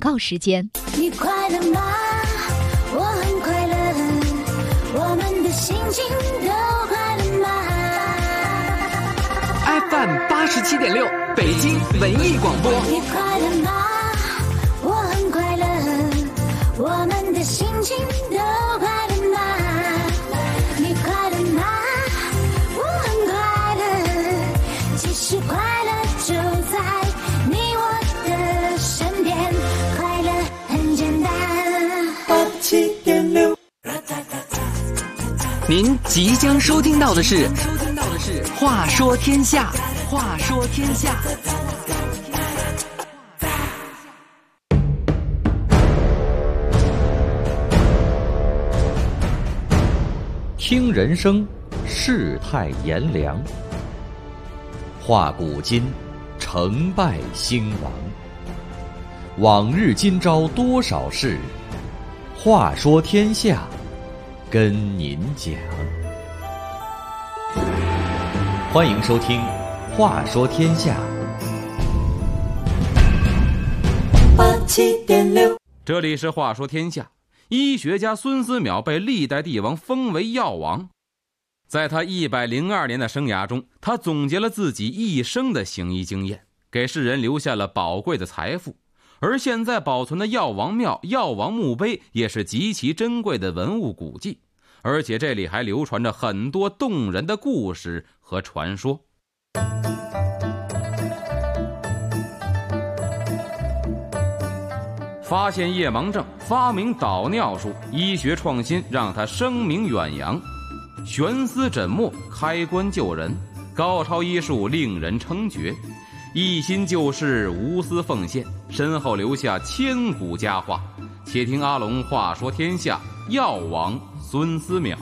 告时间。 你快乐吗？我很快乐，我们的心情都快乐吗？ FM 87.6北京文艺广播。 你快乐吗？我很快乐，我们的心情都快乐吗？你快乐吗？我很快乐，其实快乐就在你我的身边，快乐很简单。87.6。 您即将收听到的是《话说天下》。话说天下， 听人生，世态炎凉；话古今，成败兴亡。往日今朝多少事，话说天下，跟您讲。欢迎收听话说天下。 87.6， 这里是话说天下。医学家孙思邈被历代帝王封为药王，在他102年的生涯中，他总结了自己一生的行医经验，给世人留下了宝贵的财富。而现在保存的药王庙、药王墓碑也是极其珍贵的文物古迹，而且这里还流传着很多动人的故事和传说。发现夜盲症，发明导尿术，医学创新让他声名远扬。悬丝诊末，开棺救人，高超医术令人称绝。一心救世，无私奉献，身后留下千古佳话。且听阿龙话说天下，药王孙思邈。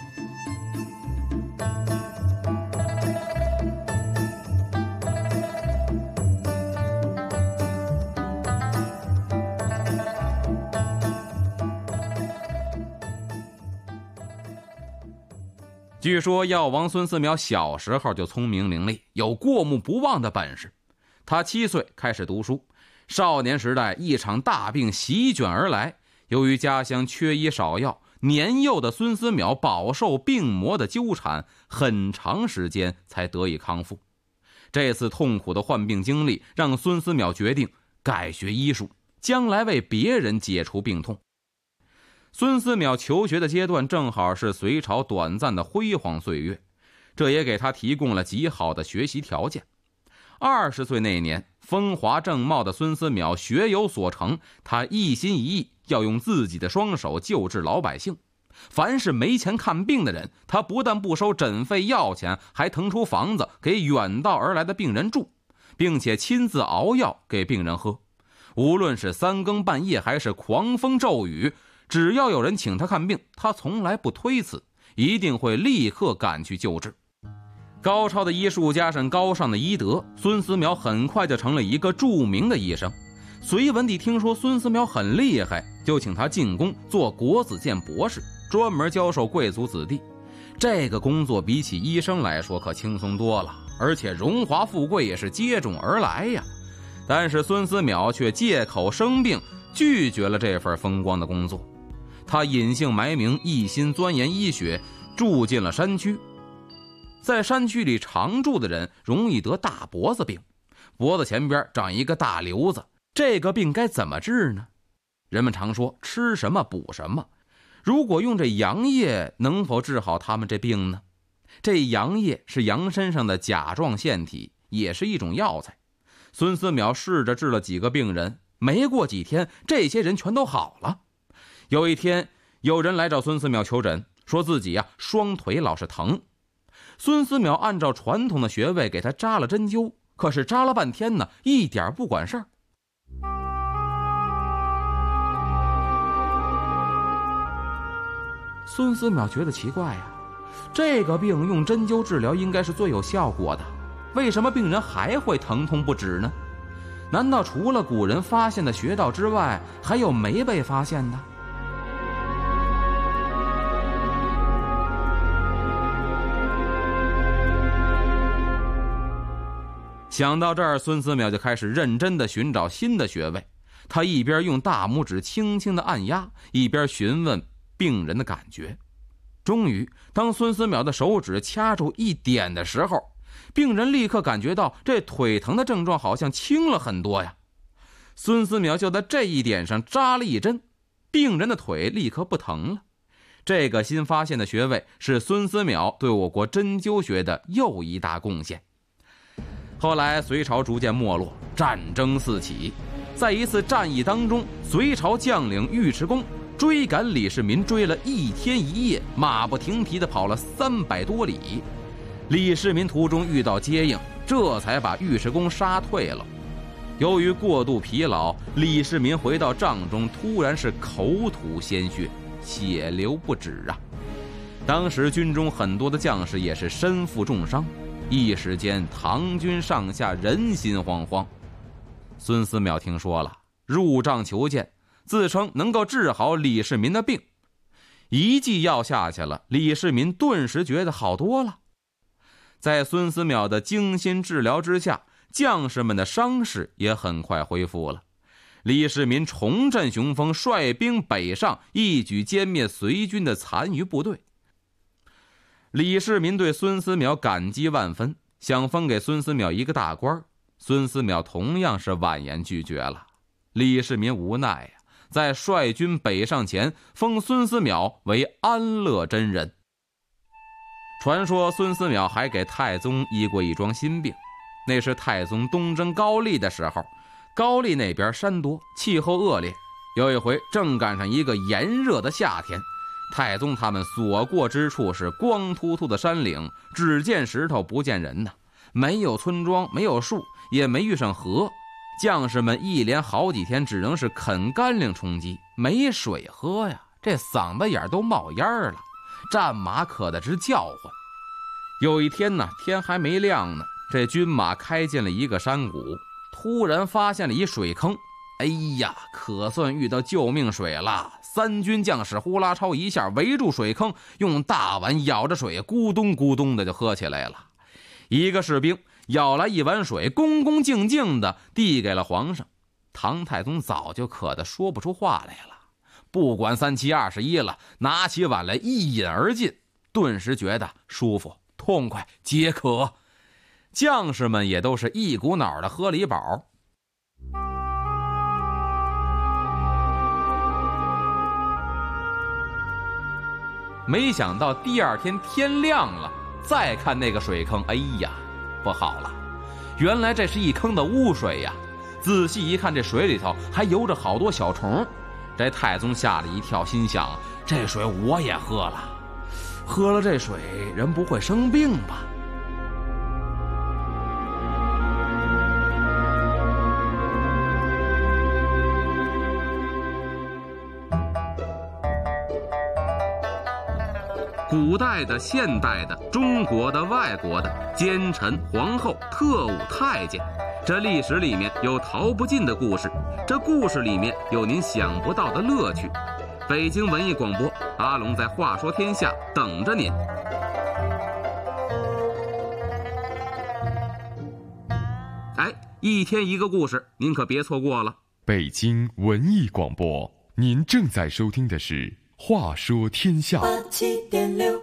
据说药王孙思邈小时候就聪明伶俐，有过目不忘的本事。他7岁开始读书，少年时代一场大病席卷而来，由于家乡缺医少药，年幼的孙思邈饱受病魔的纠缠，很长时间才得以康复。这次痛苦的患病经历让孙思邈决定改学医术，将来为别人解除病痛。孙思邈求学的阶段正好是隋朝短暂的辉煌岁月，这也给他提供了极好的学习条件。20岁那年，风华正茂的孙思邈学有所成，他一心一意要用自己的双手救治老百姓。凡是没钱看病的人，他不但不收诊费药钱，还腾出房子给远道而来的病人住，并且亲自熬药给病人喝。无论是3更半夜还是狂风骤雨，只要有人请他看病，他从来不推辞，一定会立刻赶去救治。高超的医术加上高尚的医德，孙思邈很快就成了一个著名的医生。隋文帝听说孙思邈很厉害，就请他进宫做国子监博士，专门教授贵族子弟。这个工作比起医生来说可轻松多了，而且荣华富贵也是接踵而来呀。但是孙思邈却借口生病，拒绝了这份风光的工作。他隐姓埋名，一心钻研医学，住进了山区。在山区里常住的人容易得大脖子病，脖子前边长一个大瘤子，这个病该怎么治呢？人们常说吃什么补什么，如果用这羊叶，能否治好他们这病呢？这羊叶是羊身上的甲状腺体，也是一种药材。孙思邈试着治了几个病人，没过几天，这些人全都好了。有一天，有人来找孙思邈求诊，说自己双腿老是疼。孙思邈按照传统的穴位给他扎了针灸，可是扎了半天呢，一点不管事儿。孙思邈觉得奇怪呀，这个病用针灸治疗应该是最有效果的，为什么病人还会疼痛不止呢？难道除了古人发现的穴道之外，还有没被发现的？想到这儿，孙思邈就开始认真地寻找新的穴位。 他一边用大拇指轻轻地按压，一边询问病人的感觉。终于，当孙思邈的手指掐住一点的时候，病人立刻感觉到这腿疼的症状好像轻了很多呀。孙思邈就在这一点上扎了一针，病人的腿立刻不疼了。这个新发现的穴位是孙思邈对我国针灸学的又一大贡献。后来隋朝逐渐没落，战争四起。在一次战役当中，隋朝将领尉迟恭追赶李世民追了1天1夜，马不停蹄地跑了300多里。李世民途中遇到接应，这才把尉迟恭杀退了。由于过度疲劳，李世民回到帐中，突然是口吐鲜血，血流不止啊！当时军中很多的将士也是身负重伤，一时间唐军上下人心惶惶。孙思邈听说了，入帐求见，自称能够治好李世民的病。一剂药下去了，李世民顿时觉得好多了。在孙思邈的精心治疗之下，将士们的伤势也很快恢复了。李世民重振雄风，率兵北上，一举歼灭隋军的残余部队。李世民对孙思邈感激万分，想封给孙思邈一个大官，孙思邈同样是婉言拒绝了。李世民无奈呀，在率军北上前，封孙思邈为安乐真人。传说孙思邈还给太宗医过一桩心病，那是太宗东征高丽的时候，高丽那边山多，气候恶劣，有一回正赶上一个炎热的夏天，太宗他们所过之处是光秃秃的山岭，只见石头不见人呐，没有村庄，没有树，也没遇上河。将士们一连好几天只能是啃干粮充饥，没水喝呀，这嗓子眼都冒烟了，战马渴得直叫唤。有一天呢，天还没亮呢，这军马开进了一个山谷，突然发现了一水坑。哎呀，可算遇到救命水了！三军将士呼啦超一下围住水坑，用大碗舀着水，咕咚咕咚的就喝起来了。一个士兵舀来一碗水，恭恭敬敬的递给了皇上。唐太宗早就渴得说不出话来了，不管3七21了，拿起碗来一饮而尽，顿时觉得舒服痛快解渴。将士们也都是一股脑的喝了一饱。没想到第二天天亮了，再看那个水坑，哎呀，不好了，原来这是一坑的污水呀！仔细一看，这水里头还游着好多小虫。这太宗吓了一跳，心想：这水我也喝了，喝了这水人不会生病吧？古代的、现代的、中国的、外国的奸臣、皇后、特务、太监，这历史里面有逃不尽的故事，这故事里面有您想不到的乐趣。北京文艺广播，阿龙在话说天下等着您。哎，一天一个故事，您可别错过了。 北京文艺广播，您正在收听的是话说天下。 87.6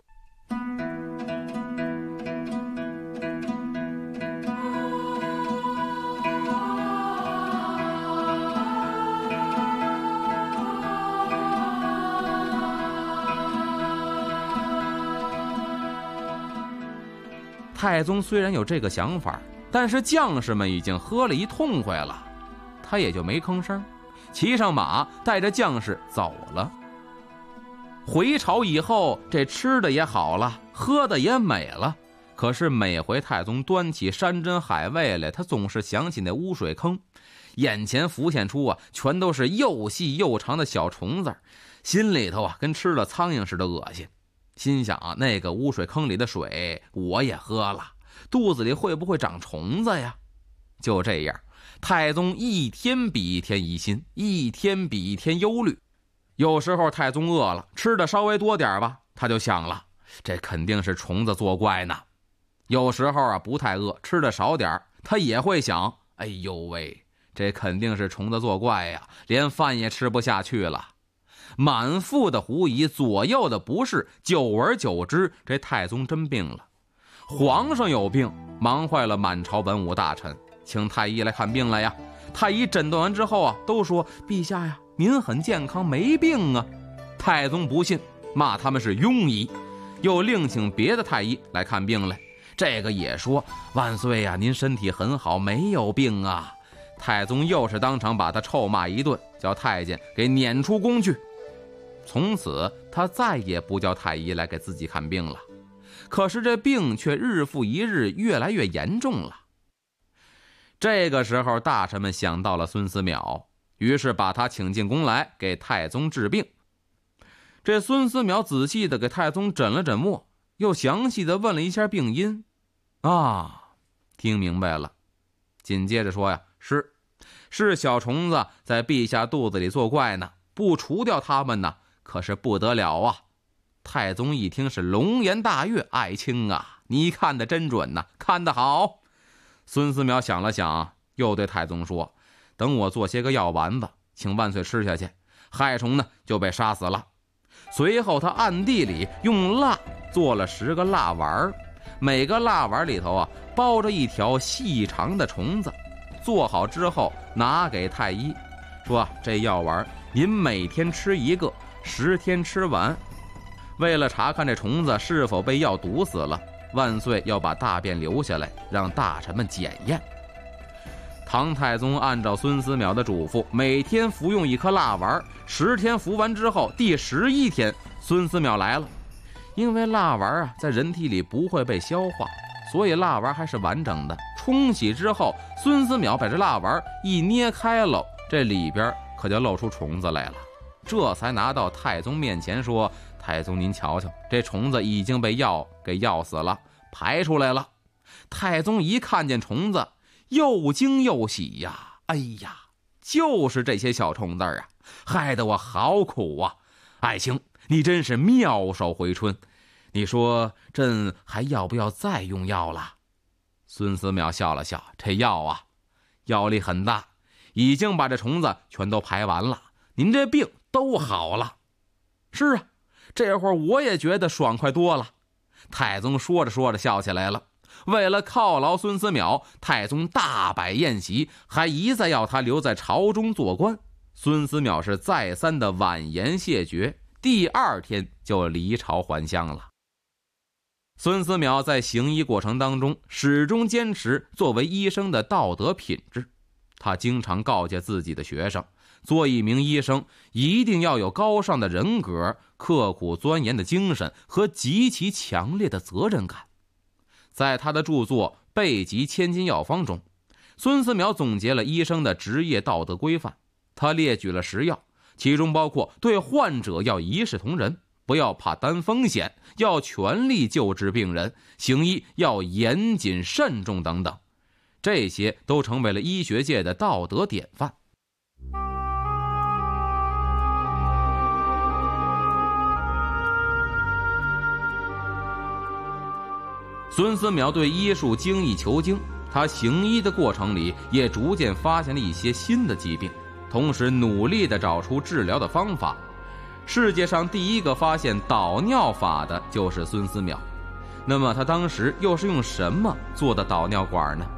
太宗虽然有这个想法，但是将士们已经喝了一痛快了，他也就没吭声，骑上马带着将士走了。回朝以后，这吃的也好了，喝的也美了，可是每回太宗端起山珍海味来，他总是想起那污水坑，眼前浮现出全都是又细又长的小虫子，心里头跟吃了苍蝇似的恶心。心想那个污水坑里的水我也喝了，肚子里会不会长虫子呀？就这样，太宗一天比一天疑心，一天比一天忧虑。有时候太宗饿了，吃的稍微多点吧，他就想了，这肯定是虫子作怪呢。有时候不太饿，吃的少点，他也会想，哎呦喂， 这肯定是虫子作怪呀，连饭也吃不下去了。满腹的狐疑，左右的不适，久而久之，这太宗真病了。皇上有病，忙坏了满朝文武大臣，请太医来看病来呀。太医诊断完之后啊，都说陛下呀，您很健康，没病啊。太宗不信，骂他们是庸医，又另请别的太医来看病来。这个也说万岁呀，您身体很好，没有病啊。太宗又是当场把他臭骂一顿，叫太监给撵出宫去。从此他再也不叫太医来给自己看病了。可是这病却日复一日，越来越严重了。这个时候大臣们想到了孙思邈，于是把他请进宫来给太宗治病。这孙思邈仔细的给太宗诊了诊脉，又详细的问了一下病因。听明白了。紧接着说呀，是小虫子在陛下肚子里作怪呢，不除掉他们呢，可是不得了啊。太宗一听是龙颜大悦，爱卿啊，你看得真准呐，看得好。孙思邈想了想，又对太宗说，等我做些个药丸子，请万岁吃下去，害虫呢就被杀死了。随后他暗地里用蜡做了10个蜡丸，每个蜡丸里头啊包着一条细长的虫子。做好之后拿给太医，说这药丸您每天吃1个，10天吃完。为了查看这虫子是否被药毒死了，万岁要把大便留下来，让大臣们检验。唐太宗按照孙思邈的嘱咐，每天服用1颗蜡丸，10天服完之后，第11天孙思邈来了。因为蜡丸在人体里不会被消化，所以蜡丸还是完整的。冲洗之后，孙思邈把这蜡丸一捏开了，这里边可就露出虫子来了。这才拿到太宗面前说，太宗您瞧瞧，这虫子已经被药给药死了，排出来了。太宗一看见虫子，又惊又喜呀，哎呀，就是这些小虫子啊，害得我好苦啊。爱卿，你真是妙手回春，你说朕还要不要再用药了？孙思邈笑了笑，这药啊，药力很大，已经把这虫子全都排完了，您这病都好了。是啊，这会儿我也觉得爽快多了。太宗说着说着笑起来了。为了犒劳孙思邈，太宗大摆宴席，还一再要他留在朝中做官。孙思邈是再三的婉言谢绝，第2天就离朝还乡了。孙思邈在行医过程当中，始终坚持作为医生的道德品质。他经常告诫自己的学生，做一名医生一定要有高尚的人格、刻苦钻研的精神和极其强烈的责任感。在他的著作《备急千金药方》中，孙思邈总结了医生的职业道德规范。他列举了10要，其中包括对患者要一视同仁，不要怕担风险，要全力救治病人，行医要严谨慎重等等。这些都成为了医学界的道德典范。孙思邈对医术精益求精，他行医的过程里也逐渐发现了一些新的疾病，同时努力地找出治疗的方法。世界上第一个发现导尿法的就是孙思邈。那么他当时又是用什么做的导尿管呢？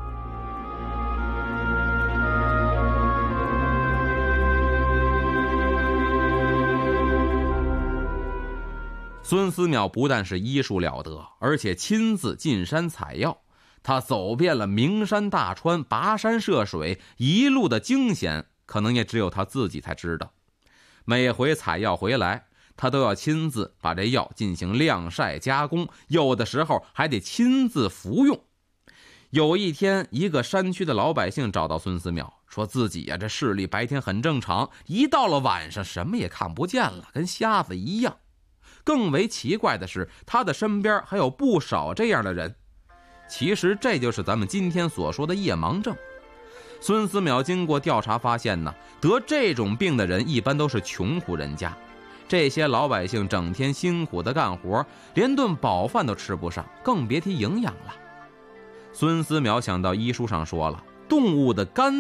孙思邈不但是医术了得，而且亲自进山采药。他走遍了名山大川，跋山涉水，一路的惊险可能也只有他自己才知道。每回采药回来，他都要亲自把这药进行晾晒加工，有的时候还得亲自服用。有一天，一个山区的老百姓找到孙思邈，说自己这视力白天很正常，一到了晚上什么也看不见了，跟瞎子一样。更为奇怪的是，他的身边还有不少这样的人。其实这就是咱们今天所说的夜盲症。孙思邈经过调查发现呢，得这种病的人一般都是穷苦人家。这些老百姓整天辛苦的干活，连顿饱饭都吃不上，更别提营养了。孙思邈想到医书上说了，动物的肝脏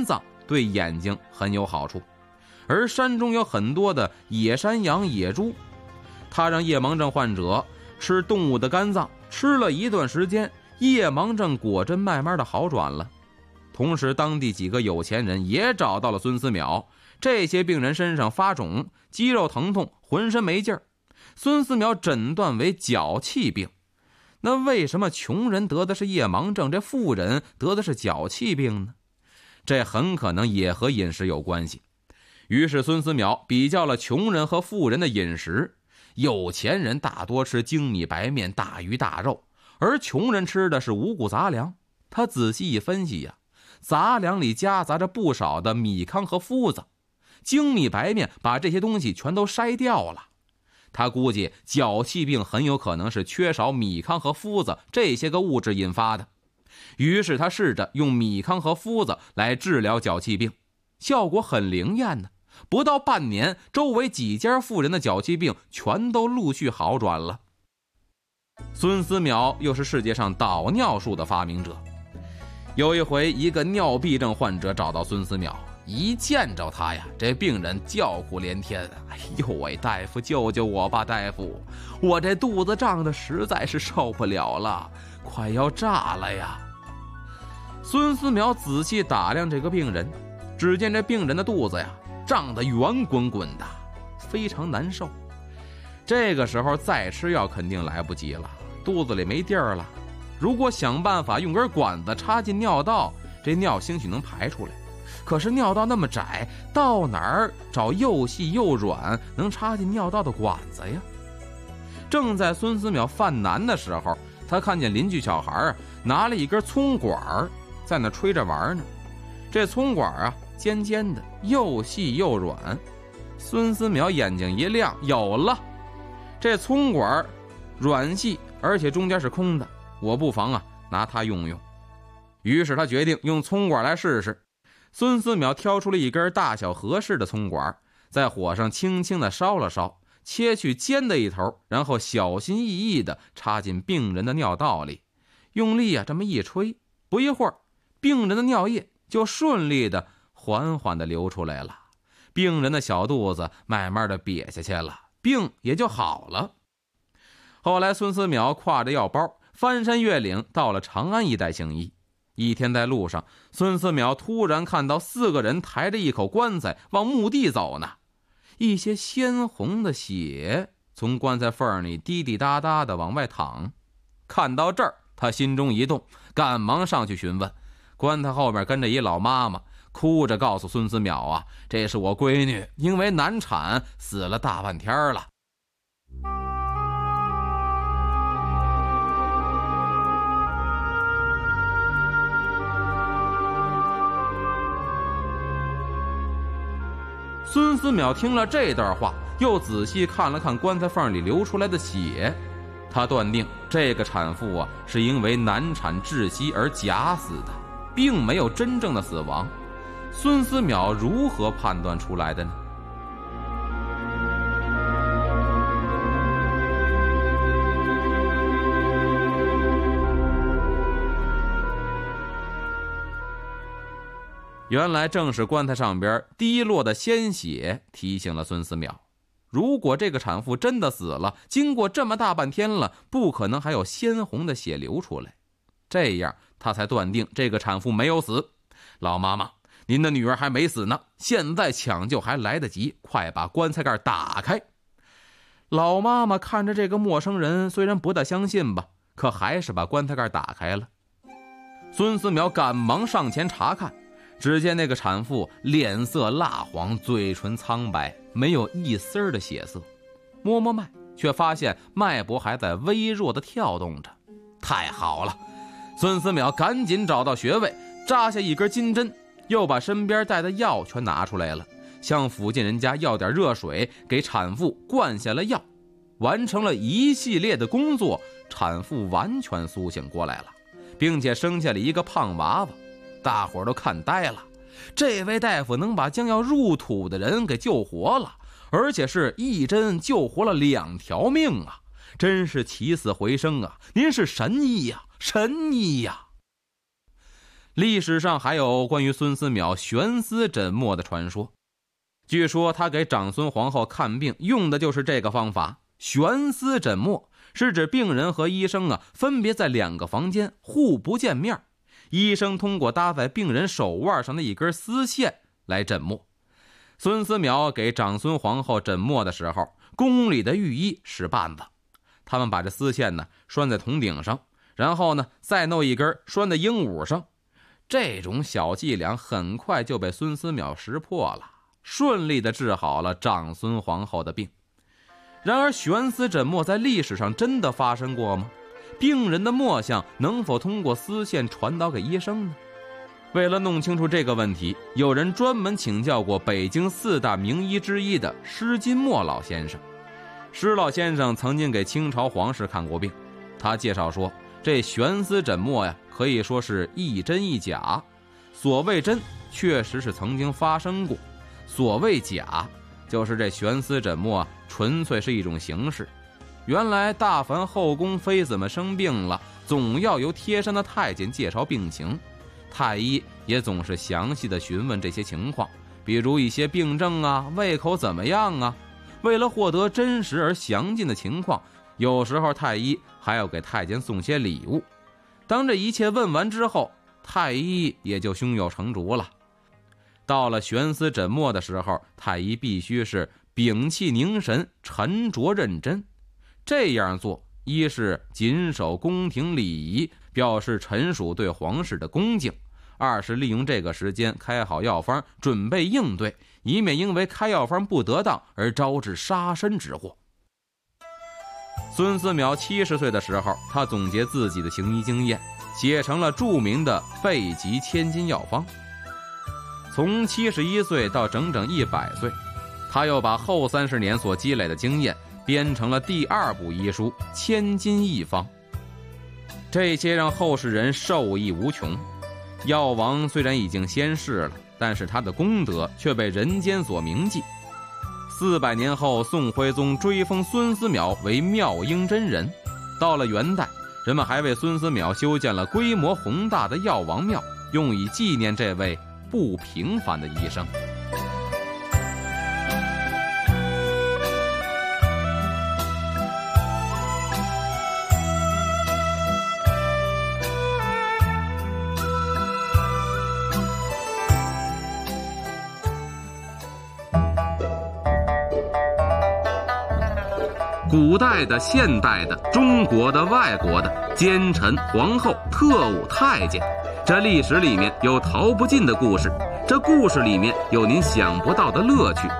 对眼睛很有好处，而山中有很多的野山羊、野猪。他让夜盲症患者吃动物的肝脏，吃了一段时间，夜盲症果真慢慢的好转了。同时当地几个有钱人也找到了孙思邈，这些病人身上发肿，肌肉疼痛，浑身没劲儿。孙思邈诊断为脚气病。那为什么穷人得的是夜盲症，这富人得的是脚气病呢？这很可能也和饮食有关系。于是孙思邈比较了穷人和富人的饮食，有钱人大多吃精米白面、大鱼大肉，而穷人吃的是五谷杂粮。他仔细一分析呀，杂粮里夹杂着不少的米糠和麸子，精米白面把这些东西全都筛掉了。他估计脚气病很有可能是缺少米糠和麸子这些个物质引发的。于是他试着用米糠和麸子来治疗脚气病，效果很灵验呢。不到半年，周围几家富人的脚气病全都陆续好转了。孙思邈又是世界上导尿术的发明者。有一回，一个尿闭症患者找到孙思邈，一见着他呀，这病人叫苦连天：“哎呦喂，大夫救救我吧，大夫，我这肚子胀得实在是受不了了，快要炸了呀！”孙思邈仔细打量这个病人，只见这病人的肚子呀胀得圆滚滚的，非常难受。这个时候再吃药肯定来不及了，肚子里没地儿了。如果想办法用根管子插进尿道，这尿兴许能排出来。可是尿道那么窄，到哪儿找又细又软能插进尿道的管子呀？正在孙思邈犯难的时候，他看见邻居小孩拿了一根葱管在那吹着玩呢。这葱管尖尖的，又细又软。孙思邈眼睛一亮，有了！这葱管软细，而且中间是空的，我不妨拿它用用。于是他决定用葱管来试试。孙思邈挑出了一根大小合适的葱管，在火上轻轻地烧了烧，切去尖的一头，然后小心翼翼地插进病人的尿道里，用力这么一吹，不一会儿，病人的尿液就顺利地缓缓地流出来了，病人的小肚子慢慢地瘪下去了，病也就好了。后来孙思邈挎着药包翻山越岭，到了长安一带行医。一天在路上，孙思邈突然看到4个人抬着一口棺材往墓地走呢，一些鲜红的血从棺材缝里滴滴答答的往外淌。看到这儿，他心中一动，赶忙上去询问。棺材后面跟着一老妈妈，哭着告诉孙思邈这是我闺女，因为难产死了大半天了。孙思邈听了这段话，又仔细看了看棺材缝里流出来的血，他断定这个产妇是因为难产窒息而假死的，并没有真正的死亡。孙思邈如何判断出来的呢？原来正是棺材上边滴落的鲜血提醒了孙思邈，如果这个产妇真的死了，经过这么大半天了，不可能还有鲜红的血流出来，这样他才断定这个产妇没有死。老妈妈，您的女儿还没死呢，现在抢救还来得及，快把棺材盖打开。老妈妈看着这个陌生人，虽然不大相信吧，可还是把棺材盖打开了。孙思邈赶忙上前查看，只见那个产妇脸色蜡黄，嘴唇苍白，没有一丝的血色。摸摸脉，却发现脉搏还在微弱的跳动着。太好了！孙思邈赶紧找到穴位，扎下一根金针，又把身边带的药全拿出来了，向附近人家要点热水，给产妇灌下了药。完成了一系列的工作，产妇完全苏醒过来了，并且生下了一个胖娃娃。大伙儿都看呆了，这位大夫能把将要入土的人给救活了，而且是一针救活了2条命啊！真是起死回生啊！您是神医呀，神医呀！ 历史上还有关于孙思邈悬丝枕墨的传说，据说他给长孙皇后看病用的就是这个方法。悬丝枕墨是指病人和医生分别在2个房间互不见面，医生通过搭在病人手腕上的一根丝线来枕墨。孙思邈给长孙皇后枕墨的时候，宫里的御医使绊子，他们把这丝线拴在铜鼎上，然后再弄一根拴在鹦鹉上。这种小伎俩很快就被孙思邈识破了，顺利地治好了长孙皇后的病。然而悬丝枕墨在历史上真的发生过吗？病人的墨象能否通过丝线传导给医生呢？为了弄清楚这个问题，有人专门请教过北京4大名医之一的施金墨老先生。施老先生曾经给清朝皇室看过病，他介绍说，这悬丝枕墨可以说是一真一假。所谓真，确实是曾经发生过；所谓假，就是这悬丝枕墨纯粹是一种形式。原来大凡后宫妃子们生病了，总要由贴身的太监介绍病情，太医也总是详细的询问这些情况，比如一些病症胃口怎么样为了获得真实而详尽的情况，有时候太医还要给太监送些礼物。当这一切问完之后，太医也就胸有成竹了。到了悬丝枕墨的时候，太医必须是屏气凝神，沉着认真。这样做，一是谨守宫廷礼仪，表示臣属对皇室的恭敬；二是利用这个时间开好药方，准备应对，以免因为开药方不得当而招致杀身之祸。孙思邈70岁的时候，他总结自己的行医经验，写成了著名的《备急千金药方》。从71岁到整整100岁，他又把后30年所积累的经验编成了第2部医书《千金一方》。这些让后世人受益无穷。药王虽然已经仙逝了，但是他的功德却被人间所铭记。400年后，宋徽宗追封孙思邈为妙英真人。到了元代，人们还为孙思邈修建了规模宏大的药王庙，用以纪念这位不平凡的医生。古代的、现代的、中国的、外国的，奸臣、皇后、特务、太监，这历史里面有逃不尽的故事，这故事里面有您想不到的乐趣。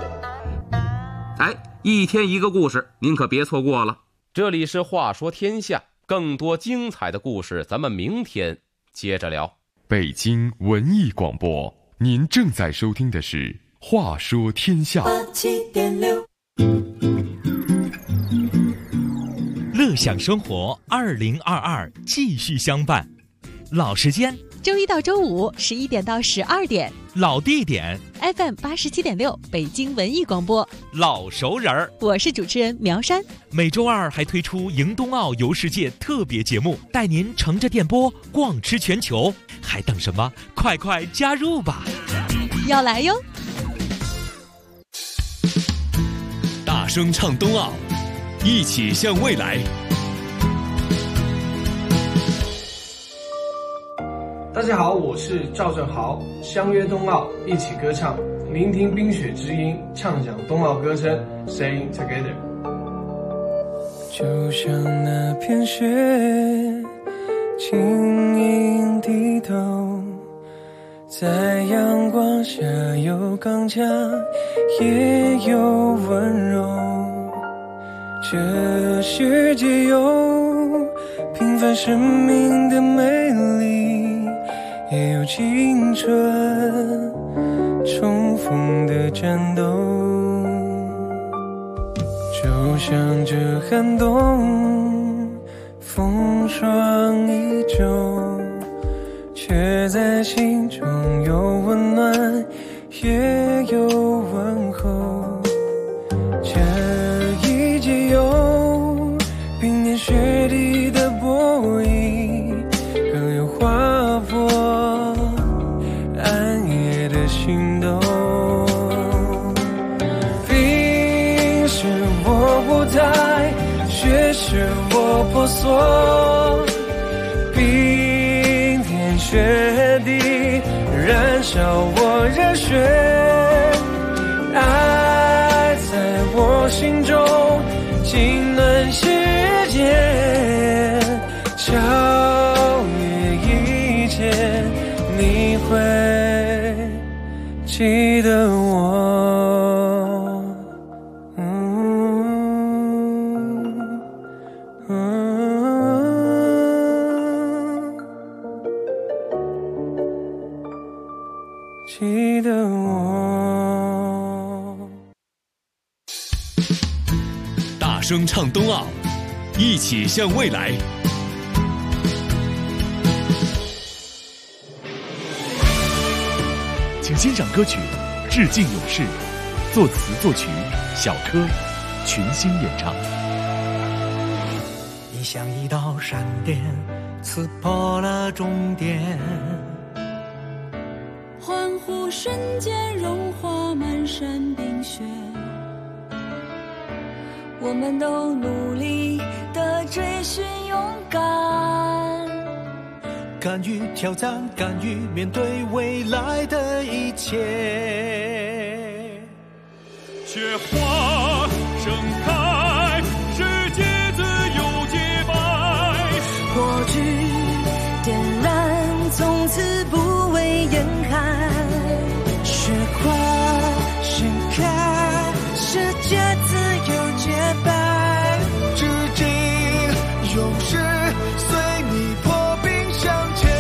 一天一个故事，您可别错过了。这里是话说天下，更多精彩的故事咱们明天接着聊。 北京文艺广播，您正在收听的是话说天下。 87.6乐享生活2022继续相伴，老时间周一到周五11点到12点， 老地点 FM 87.6北京文艺广播， 老熟人儿。 我是主持人苗山。 每周二还推出迎冬奥游世界特别节目，带您乘着电波逛吃全球，还等什么？快快加入吧！ 要来哟！ 大声唱冬奥，一起向未来。 大家好，我是赵正豪，相约冬奥，一起歌唱，聆听冰雪之音，畅想冬奥歌声 ，Sing Together。 就像那片雪，轻盈低头，在阳光下有刚强，也有温柔。这世界有平凡生命的美丽，也有青春重逢的战斗。就像这寒冬风霜依旧，却在心中有温暖，也有问候。这一季有冰天雪地的波翳，更有划破态，却使我婆娑。冰天雪地，燃烧我热血，爱在我心中浸暖世界，超越一切，你会记得我。记得我。 大声唱冬奥，一起向未来。 请欣赏歌曲《致敬勇士》，作词作曲小柯，群星演唱。 你像一道闪电，刺破了终点。 欢呼瞬间融化满山冰雪，我们都努力地追寻勇敢， 敢于挑战，敢于面对未来的一切。 雪花盛开，世界自由洁白， 火炬点燃，从此不畏严寒。 雪花盛开，世界自由洁白，致敬勇士，随你破冰向前。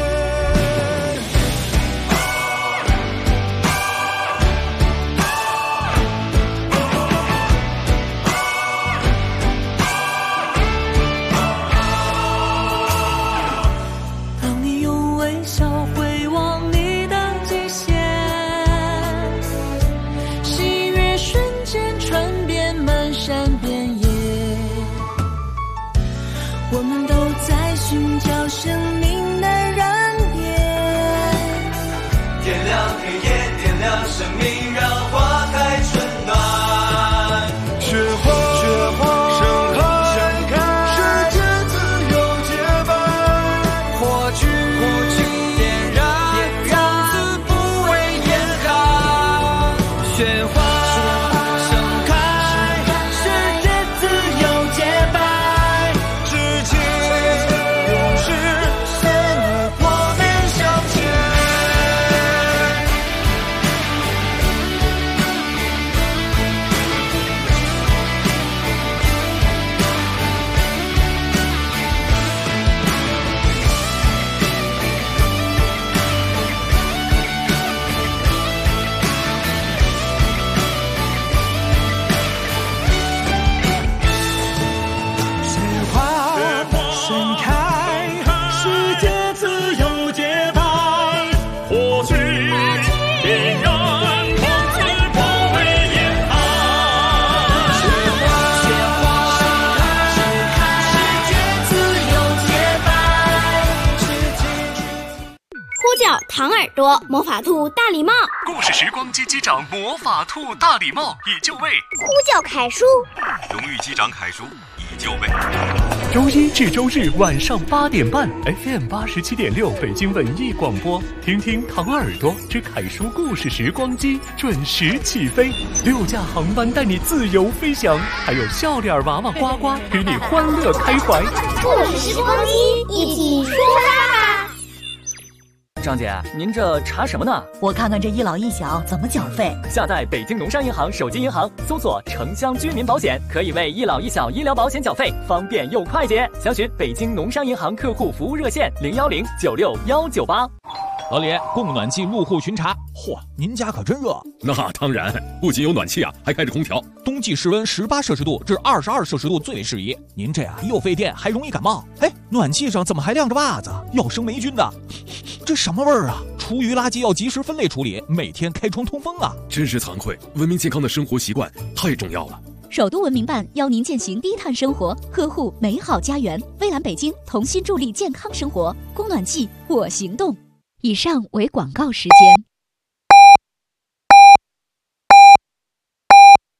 当你用微笑回望你的极限，喜悦瞬间传遍满山遍野，我们都在寻找生命的燃点， 点亮黑夜，点亮生命，让花开春暖。 雪花盛开，世界自由洁白，火炬点燃，从此不畏严寒。雪花盛开，世界自由洁白，致敬勇士，随你破冰向前。雪花盛开，世界自由洁白， 火炬点燃，从此不畏严寒。 雪花盛开，世界自由洁白。 呼叫唐耳朵，魔法兔大礼帽。 故事时光机机长魔法兔大礼帽已就位， 呼叫凯叔， 荣誉机长凯叔已就位。周一至周日晚上8点半 ，FM 87.6北京文艺广播，听听唐耳朵之凯叔故事时光机准时起飞，6架航班带你自由飞翔，还有笑脸娃娃呱呱给你欢乐开怀。 故事时光机，一起出发吧！ 张姐，您这查什么呢？ 我看看这一老一小怎么缴费。 下载北京农商银行手机银行，搜索城乡居民保险，可以为一老一小医疗保险缴费，方便又快捷。详询北京农商银行客户服务热线010-96-198。 老李，供暖气入户巡查。 嚯，您家可真热。 那当然，不仅有暖气啊，还开着空调。 冬季室温18摄氏度至22摄氏度最为适宜。您这样又费电，还容易感冒。哎，暖气上怎么还晾着袜子？要生霉菌的。这什么味儿啊？厨余垃圾要及时分类处理，每天开窗通风啊。 真是惭愧，文明健康的生活习惯太重要了。 首都文明办邀您践行低碳生活，呵护美好家园。蔚蓝北京同心助力健康生活，供暖气我行动。以上为广告时间。